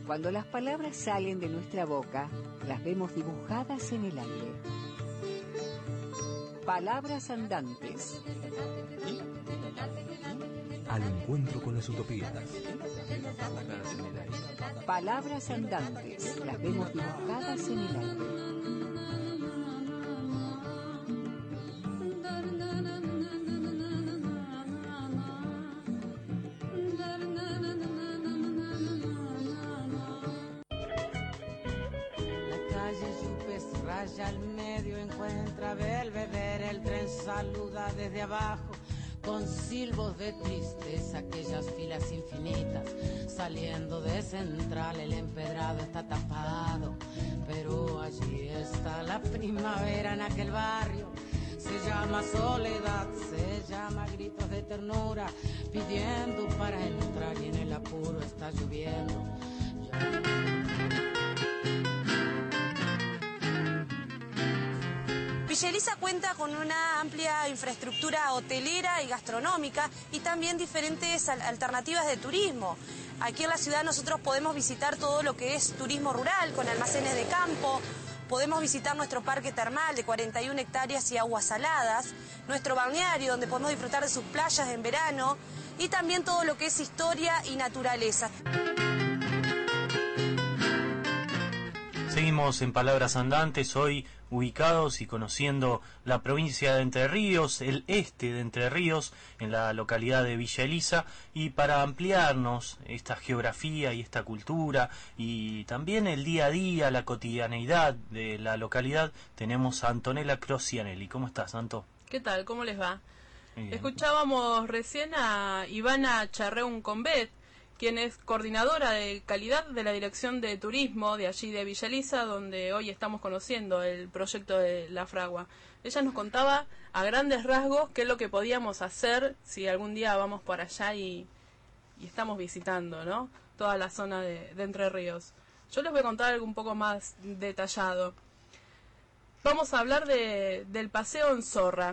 Cuando las palabras salen de nuestra boca, las vemos dibujadas en el aire. Palabras andantes. Al encuentro con las utopías. Palabras andantes, las vemos dibujadas en el aire. Al medio encuentra Belvedere, el tren saluda desde abajo con silbos de tristeza, aquellas filas infinitas. Saliendo de Central el empedrado está tapado, pero allí está la primavera en aquel barrio. Se llama soledad, se llama gritos de ternura, pidiendo para entrar y en el apuro está lloviendo. Villa Elisa cuenta con una amplia infraestructura hotelera y gastronómica y también diferentes alternativas de turismo. Aquí en la ciudad nosotros podemos visitar todo lo que es turismo rural con almacenes de campo, podemos visitar nuestro parque termal de 41 hectáreas y aguas saladas, nuestro balneario donde podemos disfrutar de sus playas en verano y también todo lo que es historia y naturaleza. Seguimos en Palabras Andantes, hoy ubicados y conociendo la provincia de Entre Ríos, el este de Entre Ríos, en la localidad de Villa Elisa, y para ampliarnos esta geografía y esta cultura y también el día a día, la cotidianeidad de la localidad, tenemos a Antonella Crocianelli. ¿Cómo estás, Anto? ¿Qué tal? ¿Cómo les va? Escuchábamos recién a Ivana Charreún Combet, quien es coordinadora de calidad de la Dirección de Turismo de allí de Villa Elisa, donde hoy estamos conociendo el proyecto de La Fragua. Ella nos contaba a grandes rasgos qué es lo que podíamos hacer si algún día vamos por allá y estamos visitando, ¿no?, toda la zona de Entre Ríos. Yo les voy a contar algo un poco más detallado. Vamos a hablar del paseo en zorra.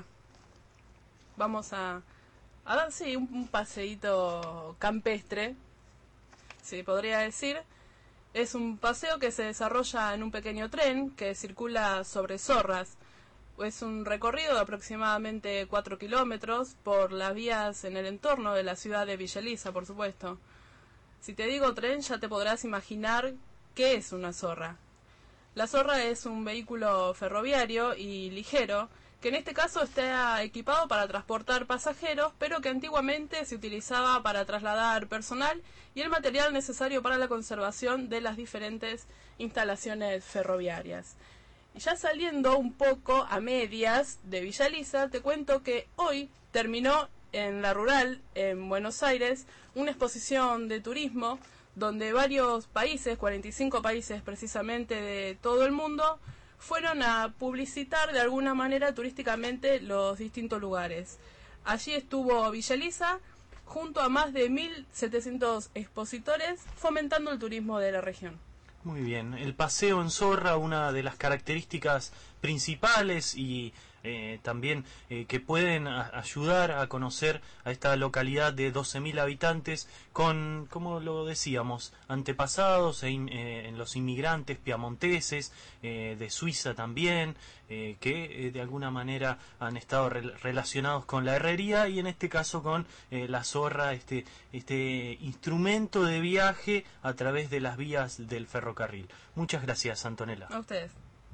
Vamos a dar, sí, un paseíto campestre, sí, podría decir. Es un paseo que se desarrolla en un pequeño tren que circula sobre zorras. Es un recorrido de aproximadamente 4 kilómetros por las vías en el entorno de la ciudad de Villa Elisa, por supuesto. Si te digo tren, ya te podrás imaginar qué es una zorra. La zorra es un vehículo ferroviario y ligero, que en este caso está equipado para transportar pasajeros, pero que antiguamente se utilizaba para trasladar personal y el material necesario para la conservación de las diferentes instalaciones ferroviarias. Y ya saliendo un poco a medias de Villa Elisa, te cuento que hoy terminó en la rural, en Buenos Aires, una exposición de turismo donde varios países, 45 países precisamente de todo el mundo, fueron a publicitar de alguna manera turísticamente los distintos lugares. Allí estuvo Villa Elisa junto a más de 1.700 expositores fomentando el turismo de la región. Muy bien, el paseo en zorra, una de las características principales y también que pueden ayudar a conocer a esta localidad de 12.000 habitantes con, como lo decíamos, antepasados en los inmigrantes piamonteses, de Suiza también, que de alguna manera han estado relacionados con la herrería y en este caso con la zorra, este instrumento de viaje a través de las vías del ferrocarril. Muchas gracias, Antonella. A ustedes.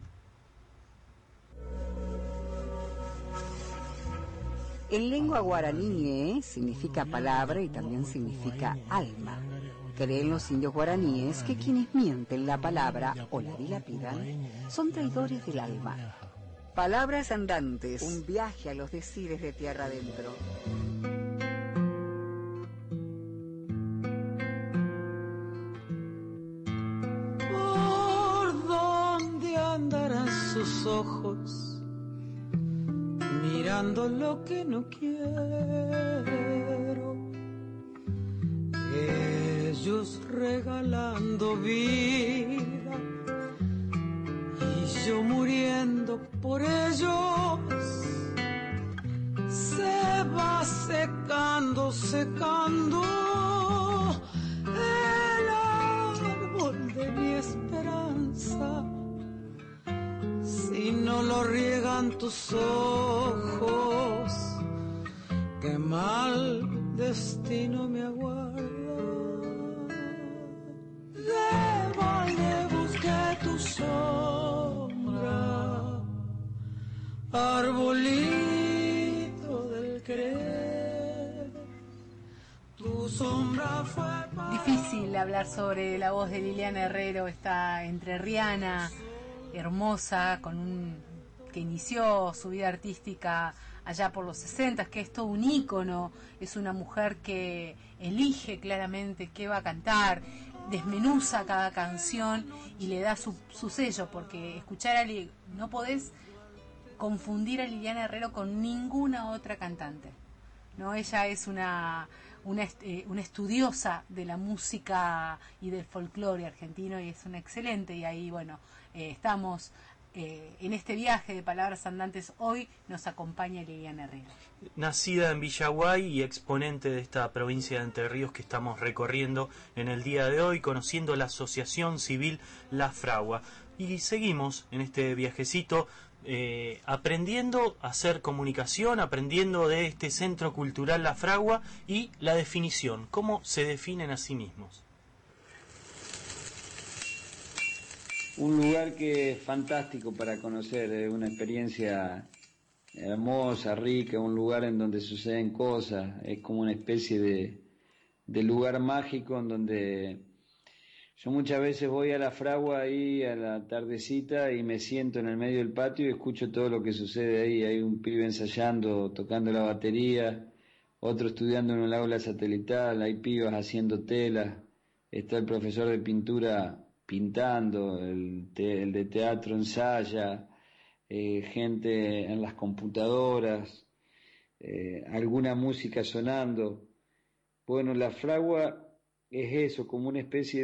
En lengua guaraní significa palabra y también significa alma. Creen los indios guaraníes que quienes mienten la palabra o la dilapidan son traidores del alma. Palabras andantes, un viaje a los decires de tierra adentro. ¿Por dónde andarán sus ojos? Mirando lo que no quiero, ellos regalando vida y yo muriendo por ellos. Se va secando el árbol de mi esperanza, si no lo riegan tus ojos, qué mal destino me aguarda. De balde busqué tu sombra, arbolito del querer, tu sombra fue para... Difícil hablar sobre la voz de Liliana Herrero, esta entrerriana, hermosa, que inició su vida artística allá por los 60, que es todo un ícono, es una mujer que elige claramente qué va a cantar, desmenuza cada canción y le da su sello, porque escuchar no podés confundir a Liliana Herrero con ninguna otra cantante, ¿no? Ella es una estudiosa de la música y del folclore argentino y es una excelente, y ahí bueno, estamos en este viaje de Palabras Andantes. Hoy nos acompaña Liliana Herrero. Nacida en Villaguay y exponente de esta provincia de Entre Ríos que estamos recorriendo en el día de hoy, conociendo la Asociación Civil La Fragua. Y seguimos en este viajecito aprendiendo a hacer comunicación, aprendiendo de este Centro Cultural La Fragua y la definición, cómo se definen a sí mismos. Un lugar que es fantástico para conocer, una experiencia hermosa, rica, un lugar en donde suceden cosas, es como una especie de lugar mágico en donde yo muchas veces voy a La Fragua ahí a la tardecita y me siento en el medio del patio y escucho todo lo que sucede ahí. Hay un pibe ensayando, tocando la batería, otro estudiando en el aula satelital, hay pibas haciendo telas, está el profesor de pintura pintando, el de teatro ensaya, gente en las computadoras, alguna música sonando. Bueno, La Fragua es eso, como una especie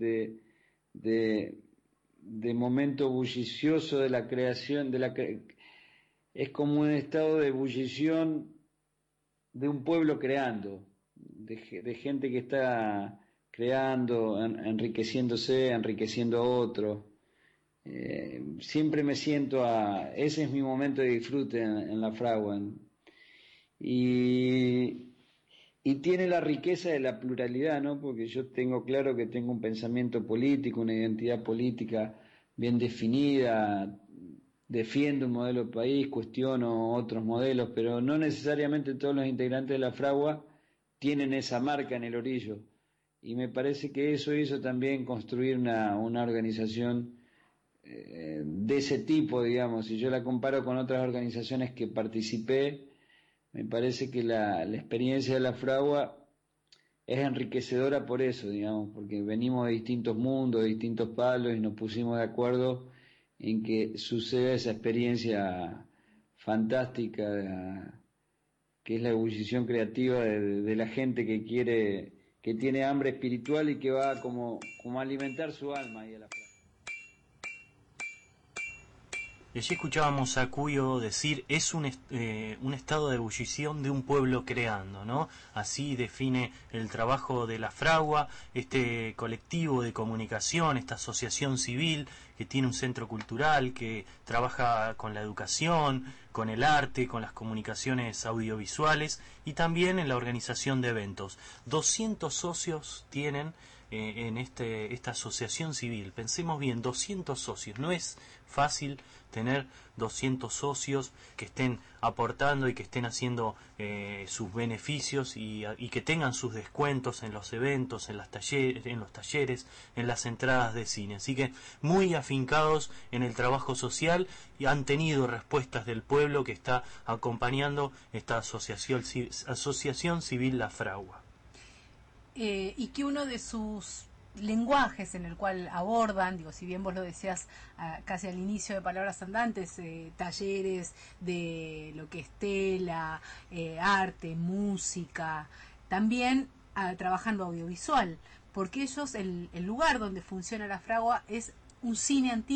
de momento bullicioso de la creación, es como un estado de ebullición de un pueblo creando, de gente que está creando, enriqueciéndose, enriqueciendo a otro. Siempre me siento ese es mi momento de disfrute en La Fragua. Y tiene la riqueza de la pluralidad, ¿no? Porque yo tengo claro que tengo un pensamiento político, una identidad política bien definida, defiendo un modelo de país, cuestiono otros modelos, pero no necesariamente todos los integrantes de La Fragua tienen esa marca en el orillo. Y me parece que eso hizo también construir una organización de ese tipo, digamos. Si yo la comparo con otras organizaciones que participé, me parece que la experiencia de La Fragua es enriquecedora por eso, digamos, porque venimos de distintos mundos, de distintos palos y nos pusimos de acuerdo en que suceda esa experiencia fantástica que es la ebullición creativa de la gente que tiene hambre espiritual y que va como a alimentar su alma ahí a La Fragua. Y allí escuchábamos a Cuyo decir, es un estado de ebullición de un pueblo creando, ¿no? Así define el trabajo de La Fragua, este colectivo de comunicación, esta asociación civil que tiene un centro cultural, que trabaja con la educación, con el arte, con las comunicaciones audiovisuales y también en la organización de eventos. 200 socios tienen en esta asociación civil. Pensemos bien, 200 socios. No es fácil tener 200 socios que estén aportando y que estén haciendo sus beneficios y que tengan sus descuentos en los eventos, en los talleres, en las entradas de cine. Así que muy afincados en el trabajo social y han tenido respuestas del pueblo que está acompañando esta asociación civil La Fragua. Y que uno de sus lenguajes en el cual abordan, si bien vos lo decías casi al inicio de Palabras Andantes, talleres de lo que es tela, arte, música, también trabajan lo audiovisual, porque ellos, el lugar donde funciona La Fragua es un cine antiguo,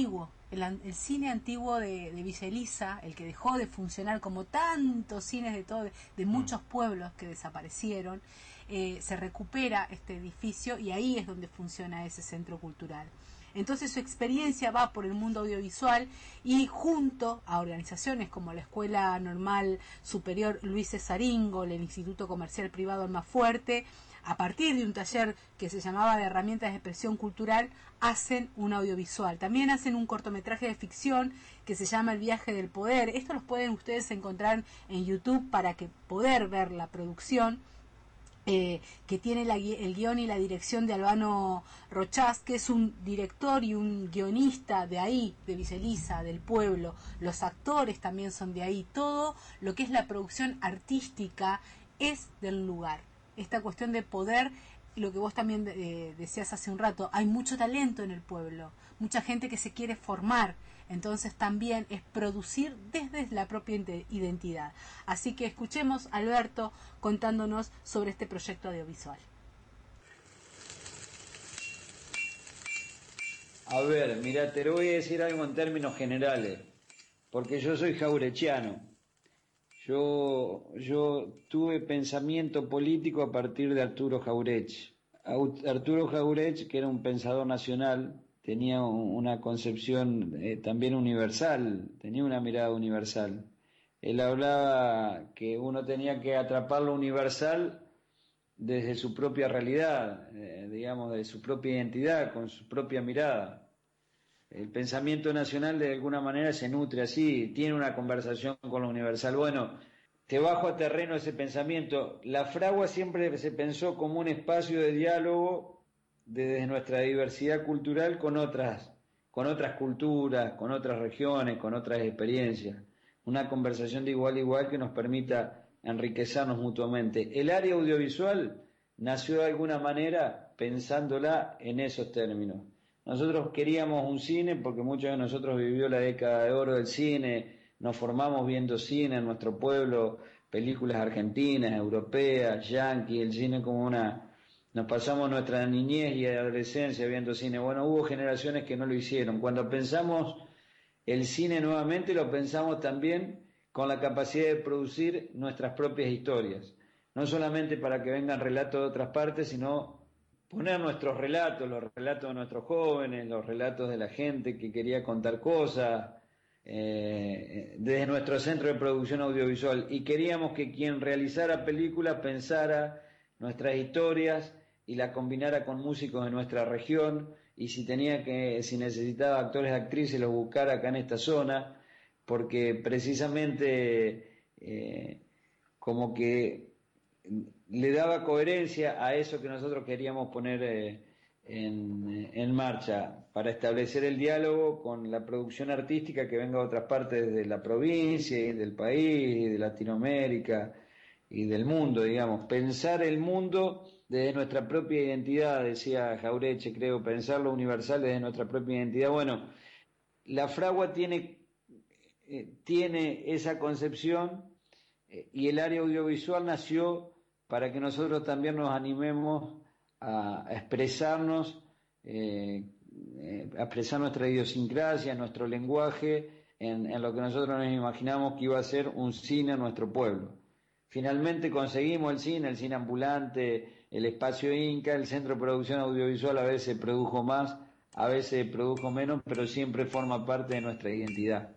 el cine antiguo de Villa Elisa, el que dejó de funcionar como tantos cines de muchos pueblos que desaparecieron, se recupera este edificio y ahí es donde funciona ese centro cultural. Entonces su experiencia va por el mundo audiovisual y junto a organizaciones como la Escuela Normal Superior Luis Cesaringo, el Instituto Comercial Privado Almafuerte, a partir de un taller que se llamaba de herramientas de expresión cultural, hacen un audiovisual. También hacen un cortometraje de ficción que se llama El viaje del poder. Esto los pueden ustedes encontrar en YouTube para que poder ver la producción. Que tiene el guión y la dirección de Albano Rochás, que es un director y un guionista de ahí, de Villa Elisa, del pueblo. Los actores también son de ahí. Todo lo que es la producción artística es del lugar. Esta cuestión de poder, lo que vos también decías hace un rato, hay mucho talento en el pueblo, mucha gente que se quiere formar. Entonces también es producir desde la propia identidad. Así que escuchemos a Alberto contándonos sobre este proyecto audiovisual. A ver, mira, te lo voy a decir algo en términos generales, porque yo soy jaurechiano. Yo tuve pensamiento político a partir de Arturo Jaurech. Arturo Jaurech, que era un pensador nacional, tenía una concepción también universal, tenía una mirada universal. Él hablaba que uno tenía que atrapar lo universal desde su propia realidad, digamos, de su propia identidad, con su propia mirada. El pensamiento nacional de alguna manera se nutre así, tiene una conversación con lo universal. Bueno, te bajo a terreno ese pensamiento. La fragua siempre se pensó como un espacio de diálogo desde nuestra diversidad cultural con otras culturas, con otras regiones, con otras experiencias. Una conversación de igual a igual que nos permita enriquecernos mutuamente. El área audiovisual nació de alguna manera pensándola en esos términos. Nosotros queríamos un cine porque muchos de nosotros vivió la década de oro del cine, nos formamos viendo cine en nuestro pueblo, películas argentinas, europeas, yanquis, el cine como nos pasamos nuestra niñez y adolescencia viendo cine. Bueno, hubo generaciones que no lo hicieron. Cuando pensamos el cine nuevamente, lo pensamos también con la capacidad de producir nuestras propias historias. No solamente para que vengan relatos de otras partes, sino poner nuestros relatos, los relatos de nuestros jóvenes, los relatos de la gente que quería contar cosas, desde nuestro centro de producción audiovisual. Y queríamos que quien realizara películas pensara nuestras historias y la combinara con músicos de nuestra región, y si necesitaba actores y actrices, los buscara acá en esta zona, porque precisamente como que le daba coherencia a eso que nosotros queríamos poner en marcha, para establecer el diálogo con la producción artística que venga de otras partes de la provincia y del país y de Latinoamérica y del mundo, digamos, pensar el mundo desde nuestra propia identidad, decía Jaureche, creo, pensar lo universal desde nuestra propia identidad. Bueno, la fragua tiene esa concepción, y el área audiovisual nació para que nosotros también nos animemos a expresarnos, a expresar nuestra idiosincrasia, nuestro lenguaje, en lo que nosotros nos imaginamos que iba a ser un cine en nuestro pueblo. Finalmente conseguimos el cine ambulante, el espacio Inca, el centro de producción audiovisual. A veces produjo más, a veces produjo menos, pero siempre forma parte de nuestra identidad.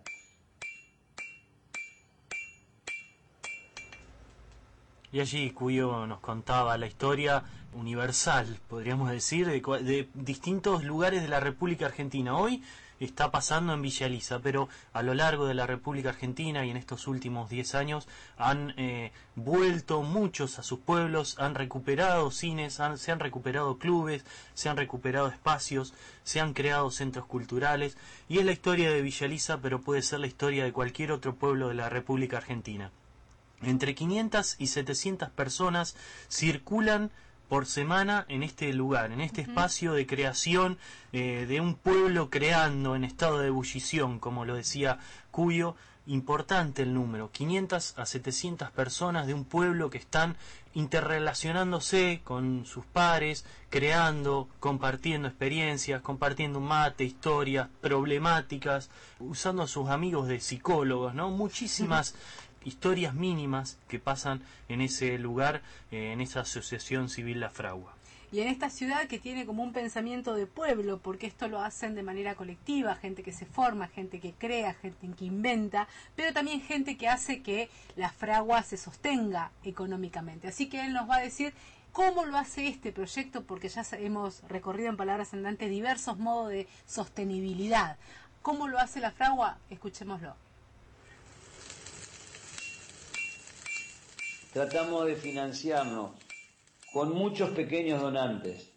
Y allí Cuyo nos contaba la historia universal, podríamos decir, de distintos lugares de la República Argentina. Hoy está pasando en Villa Elisa, pero a lo largo de la República Argentina y en estos últimos 10 años han vuelto muchos a sus pueblos, han recuperado cines, se han recuperado clubes, se han recuperado espacios, se han creado centros culturales, y es la historia de Villa Elisa, pero puede ser la historia de cualquier otro pueblo de la República Argentina. Entre 500 y 700 personas circulan por semana en este lugar, en este espacio de creación, de un pueblo creando en estado de ebullición, como lo decía Cuyo, importante el número, 500 a 700 personas de un pueblo que están interrelacionándose con sus pares, creando, compartiendo experiencias, compartiendo mate, historias, problemáticas, usando a sus amigos de psicólogos, ¿no? Muchísimas historias mínimas que pasan en ese lugar, en esa asociación civil La Fragua. Y en esta ciudad que tiene como un pensamiento de pueblo, porque esto lo hacen de manera colectiva, gente que se forma, gente que crea, gente que inventa, pero también gente que hace que la Fragua se sostenga económicamente. Así que él nos va a decir cómo lo hace este proyecto, porque ya hemos recorrido en Palabras Andantes diversos modos de sostenibilidad. ¿Cómo lo hace la Fragua? Escuchémoslo. Tratamos de financiarnos con muchos pequeños donantes.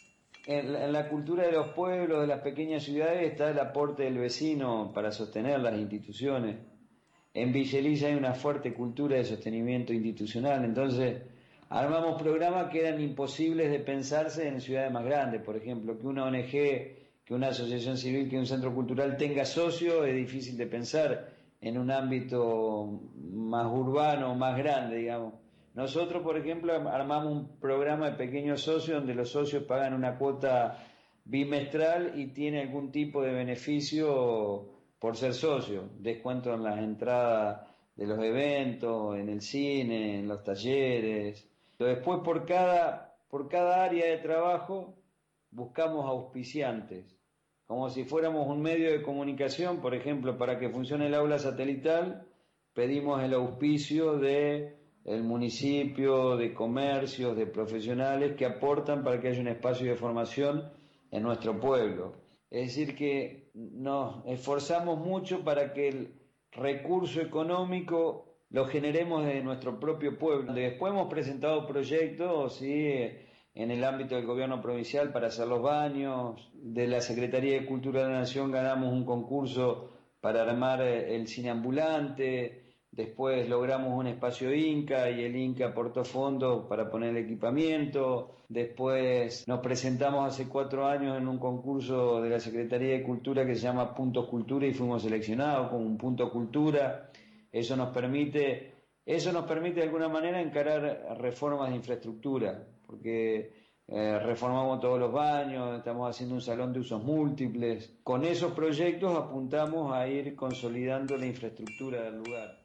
En la cultura de los pueblos, de las pequeñas ciudades, está el aporte del vecino para sostener las instituciones. En Villa Elisa hay una fuerte cultura de sostenimiento institucional, entonces armamos programas que eran imposibles de pensarse en ciudades más grandes. Por ejemplo, que una ONG, que una asociación civil, que un centro cultural tenga socios es difícil de pensar en un ámbito más urbano, más grande, digamos. Nosotros, por ejemplo, armamos un programa de pequeños socios donde los socios pagan una cuota bimestral y tienen algún tipo de beneficio por ser socio. Descuento en las entradas de los eventos, en el cine, en los talleres. Después, por cada área de trabajo, buscamos auspiciantes. Como si fuéramos un medio de comunicación, por ejemplo, para que funcione el aula satelital, pedimos el auspicio de el municipio, de comercios, de profesionales que aportan para que haya un espacio de formación en nuestro pueblo. Es decir, que nos esforzamos mucho para que el recurso económico lo generemos de nuestro propio pueblo. Después hemos presentado proyectos, ¿sí?, en el ámbito del gobierno provincial para hacer los baños. De la Secretaría de Cultura de la Nación ganamos un concurso para armar el cine ambulante. Después logramos un espacio Inca y el Inca aportó fondos para poner el equipamiento. Después nos presentamos hace 4 años en un concurso de la Secretaría de Cultura que se llama Puntos Cultura y fuimos seleccionados como un punto cultura. Eso nos permite de alguna manera encarar reformas de infraestructura, porque reformamos todos los baños, estamos haciendo un salón de usos múltiples. Con esos proyectos apuntamos a ir consolidando la infraestructura del lugar.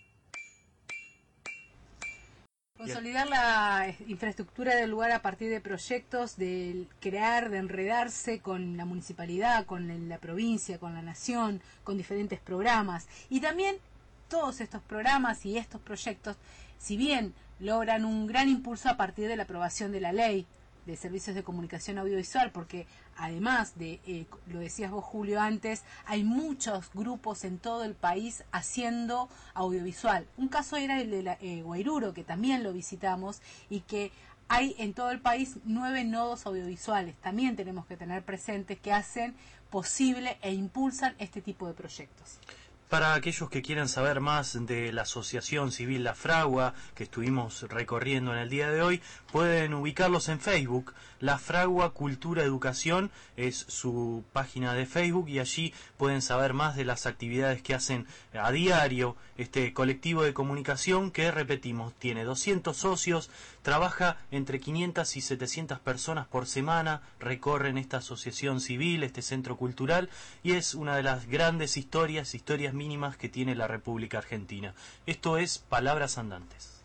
Consolidar la infraestructura del lugar a partir de proyectos, de crear, de enredarse con la municipalidad, con la provincia, con la nación, con diferentes programas. Y también todos estos programas y estos proyectos, si bien logran un gran impulso a partir de la aprobación de la ley de servicios de comunicación audiovisual, porque además de, lo decías vos, Julio, antes, hay muchos grupos en todo el país haciendo audiovisual. Un caso era el de Guairuro, que también lo visitamos, y que hay en todo el país 9 nodos audiovisuales. También tenemos que tener presentes que hacen posible e impulsan este tipo de proyectos. Para aquellos que quieran saber más de la Asociación Civil La Fragua, que estuvimos recorriendo en el día de hoy, pueden ubicarlos en Facebook. La Fragua Cultura Educación es su página de Facebook y allí pueden saber más de las actividades que hacen a diario este colectivo de comunicación que, repetimos, tiene 200 socios, trabaja entre 500 y 700 personas por semana, recorren esta asociación civil, este centro cultural, y es una de las grandes historias mínimas que tiene la República Argentina. Esto es Palabras Andantes.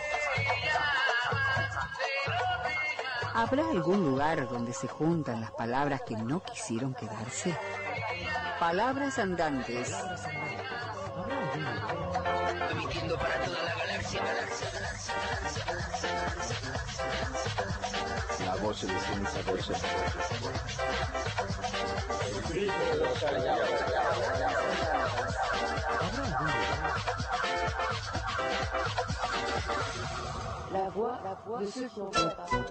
¿Habrá algún lugar donde se juntan las palabras que no quisieron quedarse? Palabras Andantes. Emitiendo para toda la galaxia. La voz de ciencia voz. La voix de ceux qui ont fait la parole.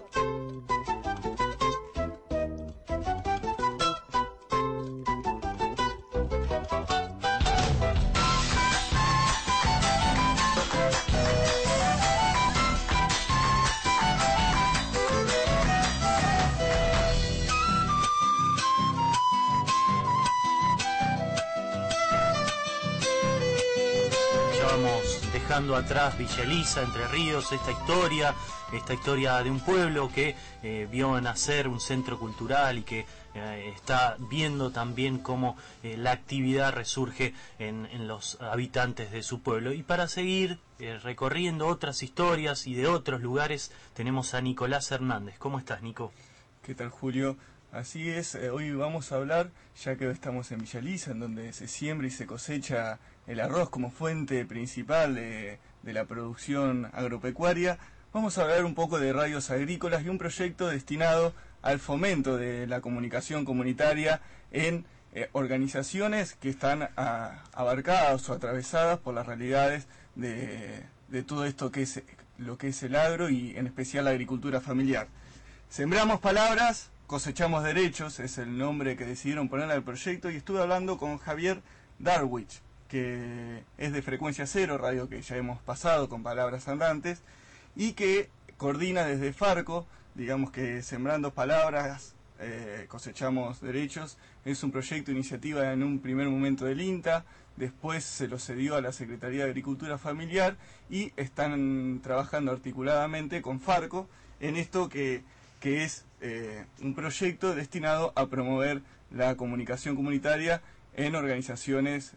dejando atrás Villa Elisa, Entre Ríos, esta historia de un pueblo que vio nacer un centro cultural y que está viendo también cómo la actividad resurge en los habitantes de su pueblo. Y para seguir recorriendo otras historias y de otros lugares, tenemos a Nicolás Hernández. ¿Cómo estás, Nico? ¿Qué tal, Julio? Así es, hoy vamos a hablar, ya que estamos en Villa Elisa, en donde se siembra y se cosecha el arroz como fuente principal de la producción agropecuaria. Vamos a hablar un poco de radios agrícolas y un proyecto destinado al fomento de la comunicación comunitaria en organizaciones que están abarcadas o atravesadas por las realidades de todo esto que es lo que es el agro y en especial la agricultura familiar. Sembramos palabras, cosechamos derechos, es el nombre que decidieron ponerle al proyecto, y estuve hablando con Javier Darwich, que es de Frecuencia Cero, radio que ya hemos pasado con Palabras Andantes, y que coordina desde Farco, digamos que Sembrando Palabras, cosechamos derechos. Es un proyecto de iniciativa en un primer momento del INTA, después se lo cedió a la Secretaría de Agricultura Familiar y están trabajando articuladamente con Farco en esto que es un proyecto destinado a promover la comunicación comunitaria en organizaciones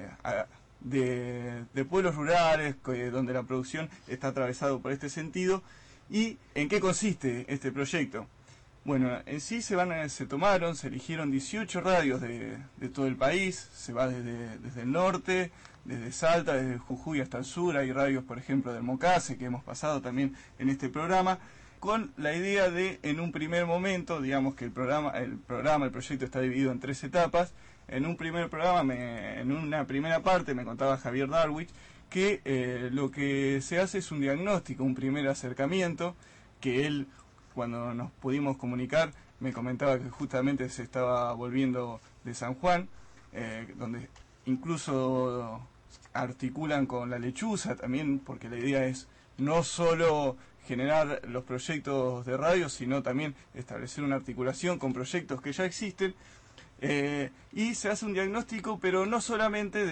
de pueblos rurales, donde la producción está atravesado por este sentido. ¿Y en qué consiste este proyecto? Bueno, en sí se eligieron 18 radios de todo el país, se va desde el norte, desde Salta, desde Jujuy hasta el sur. Hay radios, por ejemplo, del Mocase, que hemos pasado también en este programa, con la idea de, en un primer momento, digamos que el proyecto está dividido en 3 etapas. En un primer programa, en una primera parte, me contaba Javier Darwich que lo que se hace es un diagnóstico, un primer acercamiento, que él, cuando nos pudimos comunicar, me comentaba que justamente se estaba volviendo de San Juan, donde incluso articulan con la lechuza también, porque la idea es no solo generar los proyectos de radio, sino también establecer una articulación con proyectos que ya existen. Y se hace un diagnóstico, pero no solamente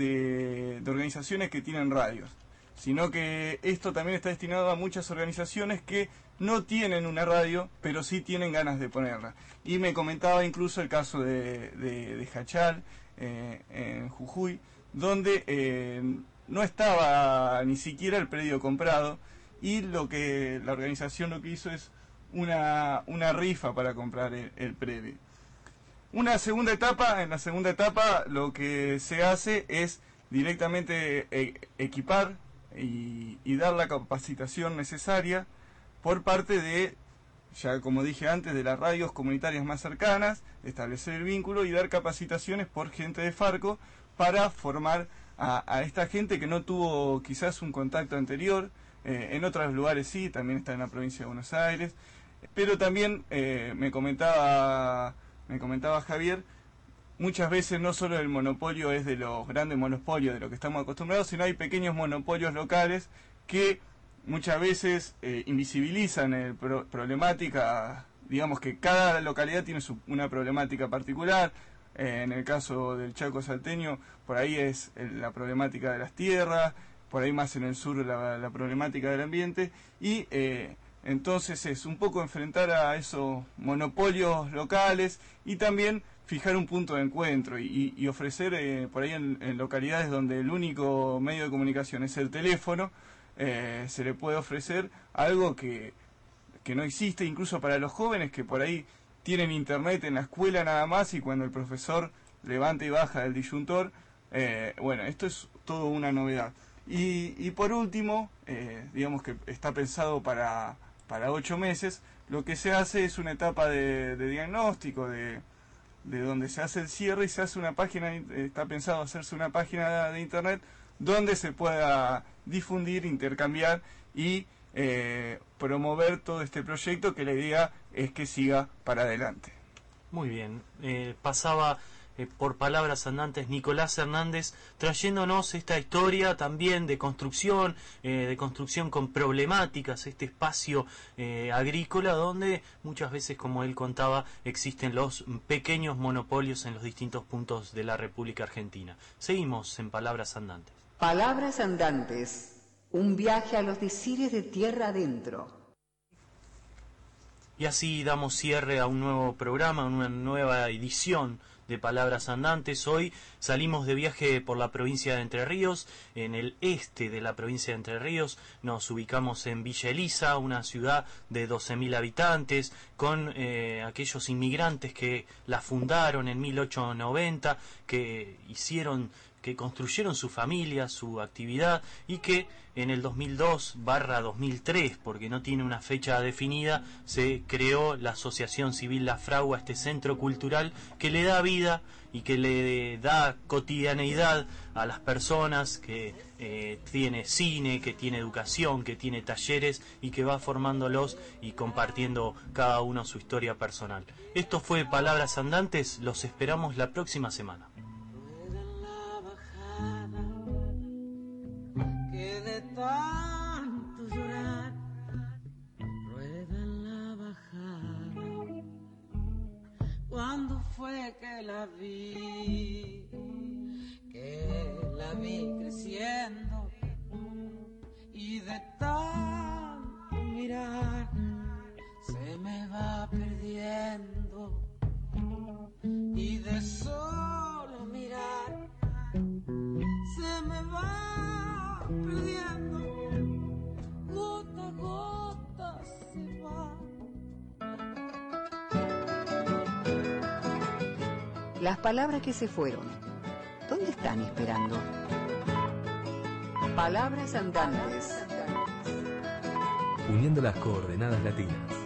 de organizaciones que tienen radios, sino que esto también está destinado a muchas organizaciones que no tienen una radio, pero sí tienen ganas de ponerla. Y me comentaba incluso el caso de Jachal, en Jujuy, donde no estaba ni siquiera el predio comprado, y la organización lo que hizo es una rifa para comprar el predio. En la segunda etapa lo que se hace es directamente equipar y dar la capacitación necesaria por parte de, ya como dije antes, de las radios comunitarias más cercanas, establecer el vínculo y dar capacitaciones por gente de Farco para formar a esta gente que no tuvo quizás un contacto anterior. En otros lugares sí, también está en la provincia de Buenos Aires, pero también me comentaba Javier, muchas veces no solo el monopolio es de los grandes monopolios de lo que estamos acostumbrados, sino hay pequeños monopolios locales que muchas veces invisibilizan problemática. Digamos que cada localidad tiene una problemática particular. En el caso del Chaco salteño, por ahí es la problemática de las tierras, por ahí más en el sur la problemática del ambiente, y entonces es un poco enfrentar a esos monopolios locales y también fijar un punto de encuentro y ofrecer por ahí en localidades donde el único medio de comunicación es el teléfono, se le puede ofrecer algo que no existe incluso para los jóvenes, que por ahí tienen internet en la escuela nada más, y cuando el profesor levanta y baja del disyuntor, bueno, esto es todo una novedad. Y por último, digamos que está pensado para 8 meses, lo que se hace es una etapa de diagnóstico, de donde se hace el cierre, y se hace una página, está pensado hacerse una página de internet donde se pueda difundir, intercambiar y promover todo este proyecto, que la idea es que siga para adelante. Muy bien, pasaba por Palabras Andantes Nicolás Hernández, trayéndonos esta historia también de construcción con problemáticas, este espacio agrícola donde muchas veces, como él contaba, existen los pequeños monopolios en los distintos puntos de la República Argentina. Seguimos en Palabras Andantes. Palabras andantes, un viaje a los decires de tierra adentro. Y así damos cierre a un nuevo programa, una nueva edición de Palabras Andantes. Hoy salimos de viaje por la provincia de Entre Ríos. En el este de la provincia de Entre Ríos nos ubicamos en Villa Elisa, una ciudad de 12.000 habitantes, con aquellos inmigrantes que la fundaron en 1890, que construyeron su familia, su actividad, y que en el 2002/2003, porque no tiene una fecha definida, se creó la Asociación Civil La Fragua, este centro cultural que le da vida y que le da cotidianeidad a las personas, que tiene cine, que tiene educación, que tiene talleres y que va formándolos y compartiendo cada uno su historia personal. Esto fue Palabras Andantes, los esperamos la próxima semana. Tanto llorar, rueda en la bajada. Cuando fue que la vi creciendo, y de tanto mirar se me va perdiendo, y de solo mirar se me va perdiendo, gota a gota se va. Las palabras que se fueron, ¿dónde están esperando? Palabras andantes. Uniendo las coordenadas latinas.